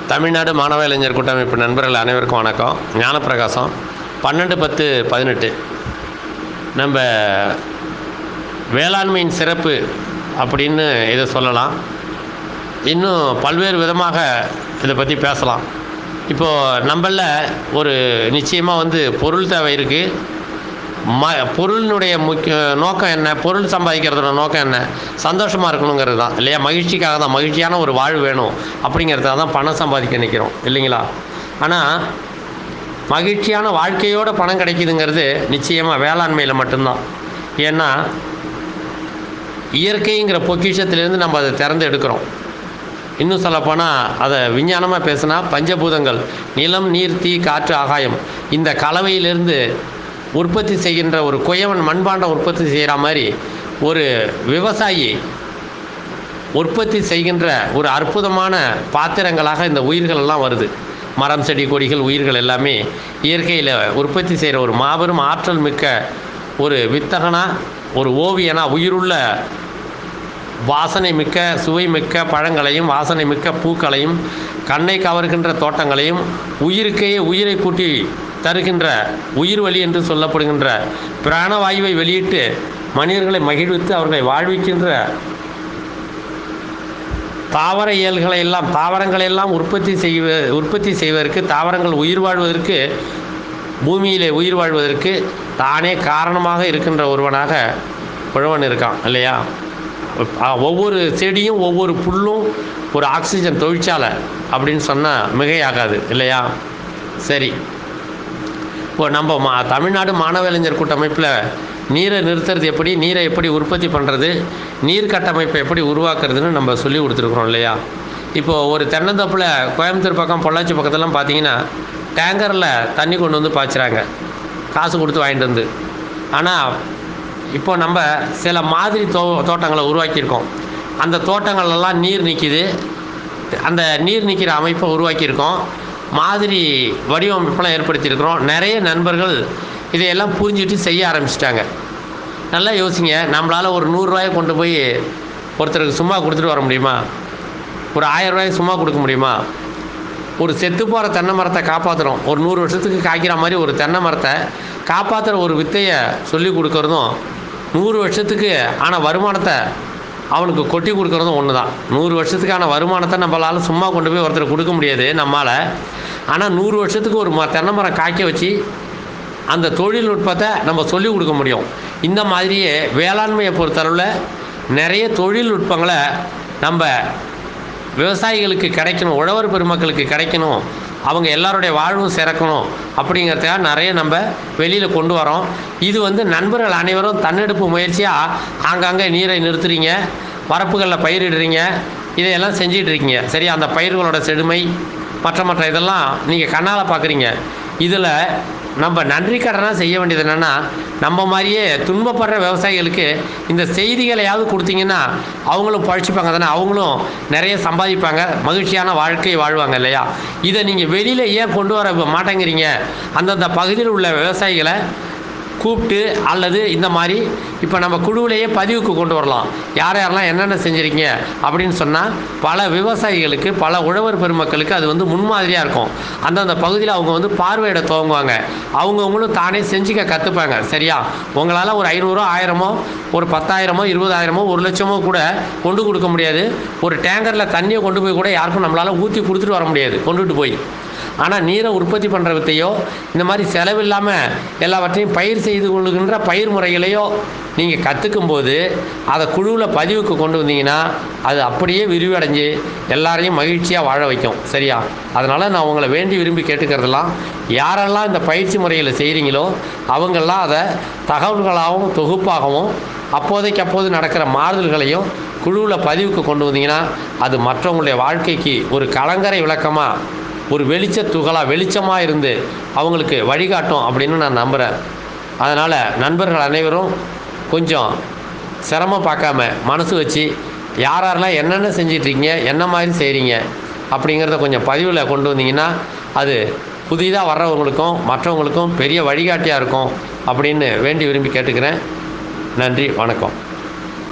தமிழ்நாடு மாணவ இளைஞர் கூட்டமைப்பு நண்பர்கள் அனைவருக்கும் வணக்கம். ஞானப்பிரகாசம். 12/10/18 நம்ம வேளாண்மையின் சிறப்பு அப்படின்னு இதை சொல்லலாம். இன்னும் பல்வேறு விதமாக இதை பற்றி பேசலாம். இப்போது நம்மள ஒரு நிச்சயமாக பொருள் தேவை இருக்குது. பொருளினுடைய முக்கிய நோக்கம் என்ன? பொருள் சம்பாதிக்கிறதோட நோக்கம் என்ன? சந்தோஷமாக இருக்கணுங்கிறது தான் இல்லையா? மகிழ்ச்சிக்காக தான். மகிழ்ச்சியான ஒரு வாழ்வு வேணும் அப்படிங்கிறதுக்காக தான் பணம் சம்பாதிக்க நிற்கிறோம் இல்லைங்களா? ஆனால் மகிழ்ச்சியான வாழ்க்கையோடு பணம் கிடைக்குதுங்கிறது நிச்சயமாக வேளாண்மையில் மட்டும்தான். ஏன்னா இயற்கைங்கிற பொக்கிஷத்துலேருந்து நம்ம அதை திறந்து எடுக்கிறோம். இன்னும் சொல்லப்போனால் அதை விஞ்ஞானமாக பேசுனா பஞ்சபூதங்கள் நிலம், நீர், தீ, காற்று, ஆகாயம் இந்த கலவையிலிருந்து உற்பத்தி செய்கின்ற ஒரு குயவன் மண்பாண்டம் உற்பத்தி செய்கிற மாதிரி ஒரு விவசாயி உற்பத்தி செய்கின்ற ஒரு அற்புதமான பாத்திரங்களாக இந்த உயிர்கள் எல்லாம் வருது. மரம், செடி, கொடிகள், உயிர்கள் எல்லாமே இயற்கையில் உற்பத்தி செய்கிற ஒரு மாபெரும் ஆற்றல் மிக்க ஒரு வித்தகனா, ஒரு ஓவியனா, உயிருள்ள வாசனை மிக்க சுவை மிக்க பழங்களையும் வாசனை மிக்க பூக்களையும் கண்ணை கவர்கின்ற தோட்டங்களையும் உயிருக்கே உயிரை கூட்டி தருகின்ற உயிர் வழி என்று சொல்லப்படுகின்ற பிராணவாயுவை வெளியிட்டு மனிதர்களை மகிழ்வித்து அவர்களை வாழ்விக்கின்ற தாவர இயல்களை எல்லாம் தாவரங்களெல்லாம் உற்பத்தி செய்வதற்கு, தாவரங்கள் உயிர் வாழ்வதற்கு, பூமியிலே உயிர் வாழ்வதற்கு தானே காரணமாக இருக்கின்ற ஒருவனாக உழவன் இருக்கான் இல்லையா? ஒவ்வொரு செடியும் ஒவ்வொரு புல்லும் ஒரு ஆக்சிஜன் தொழிற்சாலை அப்படின்னு சொன்னால் மிகையாகாது இல்லையா? சரி, இப்போ நம்ம தமிழ்நாடு மாணவ இளைஞர் கூட்டமைப்பில் நீரை நிறுத்துறது எப்படி, நீரை எப்படி உற்பத்தி பண்ணுறது, நீர் கட்டமைப்பை எப்படி உருவாக்குறதுன்னு நம்ம சொல்லி கொடுத்துருக்குறோம் இல்லையா? இப்போது ஒரு தென்னந்தோப்பில் கோயம்புத்தூர் பக்கம் பொள்ளாச்சி பக்கத்துலாம் பார்த்தீங்கன்னா டேங்கரில் தண்ணி கொண்டு வந்து பாய்ச்சுறாங்க, காசு கொடுத்து வாங்கிட்டு வந்து. ஆனால் இப்போ நம்ம சில மாதிரி தோட்டங்களை உருவாக்கியிருக்கோம். அந்த தோட்டங்களெல்லாம் நீர் நிற்கிது. அந்த நீர் நிற்கிற அமைப்பை உருவாக்கியிருக்கோம். மாதிரி வடிவமைப்பெல்லாம் ஏற்படுத்தியிருக்கிறோம். நிறைய நண்பர்கள் இதையெல்லாம் புரிஞ்சுட்டு செய்ய ஆரம்பிச்சிட்டாங்க. நல்லா யோசிங்க, நம்மளால் ஒரு 100 ரூபாயை கொண்டு போய் ஒருத்தருக்கு சும்மா கொடுத்துட்டு வர முடியுமா? ஒரு 1000 ரூபாய்க்கு சும்மா கொடுக்க முடியுமா? ஒரு செத்து போகிற தென்னை மரத்தை காப்பாற்றுறோம். ஒரு 100 வருஷத்துக்கு காய்க்கிற மாதிரி ஒரு தென்னை மரத்தை காப்பாற்றுற ஒரு வித்தையை சொல்லி கொடுக்குறதும் 100 வருஷத்துக்கு ஆனால் வருமானத்தை அவனுக்கு கொட்டி கொடுக்குறதும் ஒன்று தான். 100 வருஷத்துக்கான வருமானத்தை நம்மளால் சும்மா கொண்டு போய் ஒருத்தர் கொடுக்க முடியாது நம்மளால். ஆனால் 100 வருஷத்துக்கு ஒரு தென்னை மரம் காய்க்க வச்சு அந்த தொழில்நுட்பத்தை நம்ம சொல்லிக் கொடுக்க முடியும். இந்த மாதிரியே வேளாண்மையை பொறுத்தளவில் நிறைய தொழில்நுட்பங்களை நம்ம விவசாயிகளுக்கு கிடைக்கணும், உழவர் பெருமக்களுக்கு கிடைக்கணும், அவங்க எல்லாருடைய வாழ்வும் சிறக்கணும் அப்படிங்கிறதுக்காக நிறைய நம்ம வெளியில் கொண்டு வரோம். இது நண்பர்கள் அனைவரும் தன்னெடுப்பு முயற்சியாக ஆங்காங்கே நீரை நிறுத்துறீங்க, வரப்புகளில் பயிரிடுறீங்க, இதையெல்லாம் செஞ்சிகிட்ருக்கீங்க. சரி, அந்த பயிர்களோட செழுமை மற்ற இதெல்லாம் நீங்கள் கண்ணால் பார்க்குறீங்க. இதில் நம்ம நன்றி கடனாக செய்ய வேண்டியது என்னென்னா, நம்ம மாதிரியே துன்பப்படுற விவசாயிகளுக்கு இந்த செய்திகளையாவது கொடுத்தீங்கன்னா அவங்களும் பழிச்சுப்பாங்க தானே, அவங்களும் நிறைய சம்பாதிப்பாங்க, மகிழ்ச்சியான வாழ்க்கை வாழ்வாங்க இல்லையா? இதை நீங்கள் வெளியில் ஏன் கொண்டு வர மாட்டேங்கிறீங்க? அந்தந்த பகுதியில் உள்ள விவசாயிகளை கூப்பிட்டு அல்லது இந்த மாதிரி இப்போ நம்ம குழுவிலேயே பதிவுக்கு கொண்டு வரலாம். யாரெல்லாம் என்னென்ன செஞ்சுருக்கீங்க அப்படின்னு சொன்னால் பல விவசாயிகளுக்கு, பல உழவர் பெருமக்களுக்கு அது முன்மாதிரியாக இருக்கும். அந்தந்த பகுதியில் அவங்க பார்வையிட துவங்குவாங்க. அவங்கவுங்களும் தானே செஞ்சுக்க கற்றுப்பாங்க. சரியா? உங்களால் ஒரு 500, 1000, ஒரு 10,000, 20,000, 1,00,000 கூட கொண்டு கொடுக்க முடியாது. ஒரு டேங்கரில் தண்ணியை கொண்டு போய் கூட யாருக்கும் நம்மளால் ஊற்றி கொடுத்துட்டு வர முடியாது கொண்டுட்டு போய். ஆனால் நீரை உற்பத்தி பண்ணுற வித்தையோ இந்த மாதிரி செலவில்லாமல் எல்லாவற்றையும் பயிர் செய்து கொள்ளுகின்ற பயிர் முறைகளையோ நீங்கள் கற்றுக்கும்போது அதை குழுவில் பதிவுக்கு கொண்டு வந்தீங்கன்னா அது அப்படியே விரிவடைஞ்சு எல்லாரையும் மகிழ்ச்சியாக வாழ வைக்கும். சரியா? அதனால் நான் உங்களை வேண்டி விரும்பி கேட்டுக்கிறதெல்லாம், யாரெல்லாம் இந்த பயிற்சி முறைகளை செய்கிறீங்களோ அவங்கெல்லாம் அதை தகவல்களாகவும் தொகுப்பாகவும் அப்போதைக்கு அப்போது நடக்கிற மாறுதல்களையும் குழுவில் பதிவுக்கு கொண்டு வந்தீங்கன்னா அது மற்றவங்களுடைய வாழ்க்கைக்கு ஒரு கலங்கரை விளக்கமாக, ஒரு வெளிச்சமாக இருந்து அவங்களுக்கு வழிகாட்டும் அப்படின்னு நான் நம்புகிறேன். அதனால் நண்பர்கள் அனைவரும் கொஞ்சம் சிரமம் பார்க்காம மனசு வச்சு யாரெல்லாம் என்னென்ன செஞ்சிட்ருக்கீங்க, என்ன மாதிரி செய்கிறீங்க அப்படிங்கிறத கொஞ்சம் பதிவில் கொண்டு வந்தீங்கன்னா அது புதிதாக வர்றவங்களுக்கும் மற்றவங்களுக்கும் பெரிய வழிகாட்டியாக இருக்கும் அப்படின்னு வேண்டி விரும்பி கேட்டுக்கிறேன். நன்றி, வணக்கம்.